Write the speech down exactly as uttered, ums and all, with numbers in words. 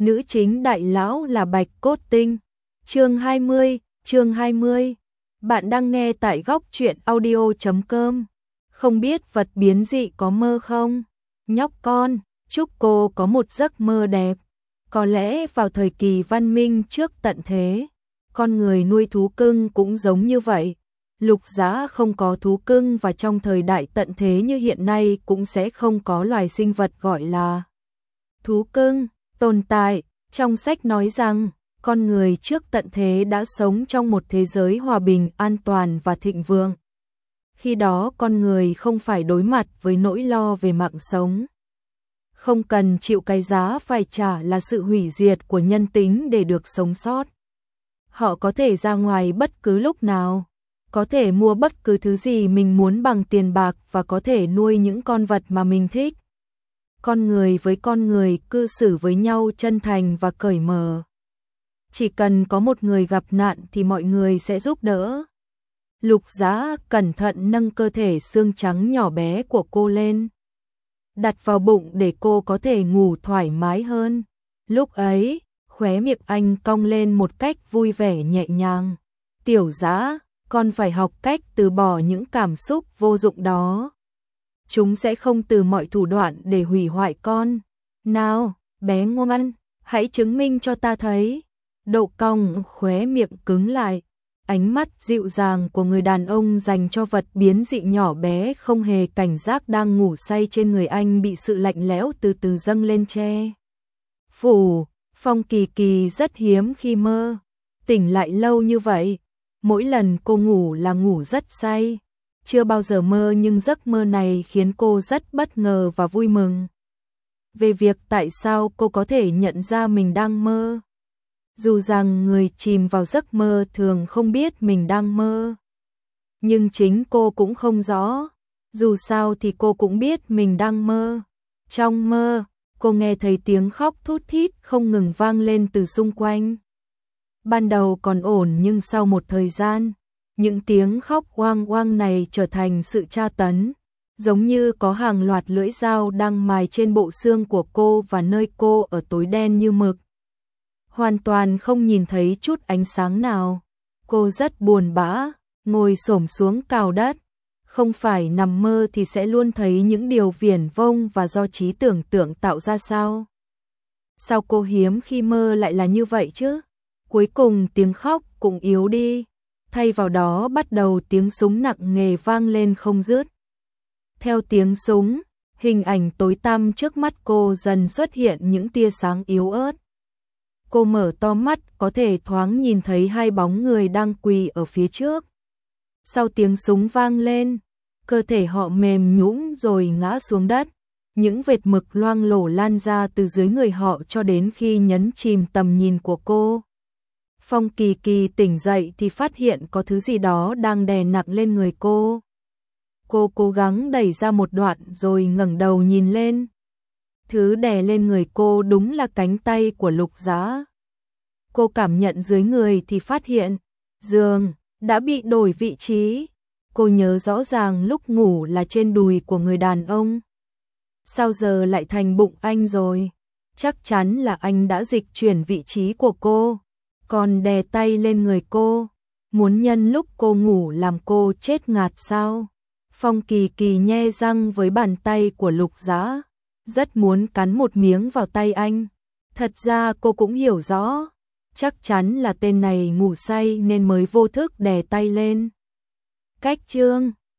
nữ chính đại lão là Bạch Cốt Tinh. Chương hai mươi, chương hai mươi. Bạn đang nghe tại góc truyện audio chấm com. Không biết vật biến dị có mơ không? Nhóc con, chúc cô có một giấc mơ đẹp. Có lẽ vào thời kỳ văn minh trước tận thế, con người nuôi thú cưng cũng giống như vậy. Lục Giá không có thú cưng và trong thời đại tận thế như hiện nay cũng sẽ không có loài sinh vật gọi là thú cưng tồn tại. Trong sách nói rằng, con người trước tận thế đã sống trong một thế giới hòa bình, an toàn và thịnh vượng. Khi đó con người không phải đối mặt với nỗi lo về mạng sống. Không cần chịu cái giá phải trả là sự hủy diệt của nhân tính để được sống sót. Họ có thể ra ngoài bất cứ lúc nào, có thể mua bất cứ thứ gì mình muốn bằng tiền bạc và có thể nuôi những con vật mà mình thích. Con người với con người cư xử với nhau chân thành và cởi mở. Chỉ cần có một người gặp nạn thì mọi người sẽ giúp đỡ. Lục Giá cẩn thận nâng cơ thể xương trắng nhỏ bé của cô lên, đặt vào bụng để cô có thể ngủ thoải mái hơn. Lúc ấy, khóe miệng anh cong lên một cách vui vẻ nhẹ nhàng. Tiểu Giá, con phải học cách từ bỏ những cảm xúc vô dụng đó. Chúng sẽ không từ mọi thủ đoạn để hủy hoại con. Nào, bé ngoan, hãy chứng minh cho ta thấy. Độ cong khóe miệng cứng lại. Ánh mắt dịu dàng của người đàn ông dành cho vật biến dị nhỏ bé không hề cảnh giác đang ngủ say trên người anh bị sự lạnh lẽo từ từ dâng lên che phủ. Phong Kỳ Kỳ rất hiếm khi mơ tỉnh lại lâu như vậy. Mỗi lần cô ngủ là ngủ rất say. Chưa bao giờ mơ nhưng giấc mơ này khiến cô rất bất ngờ và vui mừng. Về việc tại sao cô có thể nhận ra mình đang mơ. Dù rằng người chìm vào giấc mơ thường không biết mình đang mơ, nhưng chính cô cũng không rõ. Dù sao thì cô cũng biết mình đang mơ. Trong mơ, cô nghe thấy tiếng khóc thút thít không ngừng vang lên từ xung quanh. Ban đầu còn ổn nhưng sau một thời gian, những tiếng khóc oang oang này trở thành sự tra tấn, giống như có hàng loạt lưỡi dao đang mài trên bộ xương của cô và nơi cô ở tối đen như mực. Hoàn toàn không nhìn thấy chút ánh sáng nào. Cô rất buồn bã, ngồi xổm xuống cào đất. Không phải nằm mơ thì sẽ luôn thấy những điều viển vông và do trí tưởng tượng tạo ra sao? Sao cô hiếm khi mơ lại là như vậy chứ? Cuối cùng tiếng khóc cũng yếu đi. Thay vào đó bắt đầu tiếng súng nặng nề vang lên không dứt. Theo tiếng súng, hình ảnh tối tăm trước mắt cô dần xuất hiện những tia sáng yếu ớt. Cô mở to mắt, có thể thoáng nhìn thấy hai bóng người đang quỳ ở phía trước. Sau tiếng súng vang lên, cơ thể họ mềm nhũn rồi ngã xuống đất. Những vệt mực loang lổ lan ra từ dưới người họ cho đến khi nhấn chìm tầm nhìn của cô. Phong Kỳ Kỳ tỉnh dậy thì phát hiện có thứ gì đó đang đè nặng lên người cô. Cô cố gắng đẩy ra một đoạn rồi ngẩng đầu nhìn lên. Thứ đè lên người cô đúng là cánh tay của Lục Giá. Cô cảm nhận dưới người thì phát hiện giường đã bị đổi vị trí. Cô nhớ rõ ràng lúc ngủ là trên đùi của người đàn ông. Sao giờ lại thành bụng anh rồi? Chắc chắn là anh đã dịch chuyển vị trí của cô, còn đè tay lên người cô, muốn nhân lúc cô ngủ làm cô chết ngạt sao? Phong Kỳ Kỳ nhe răng với bàn tay của Lục Giá, rất muốn cắn một miếng vào tay anh. Thật ra cô cũng hiểu rõ, chắc chắn là tên này ngủ say nên mới vô thức đè tay lên. Cách chương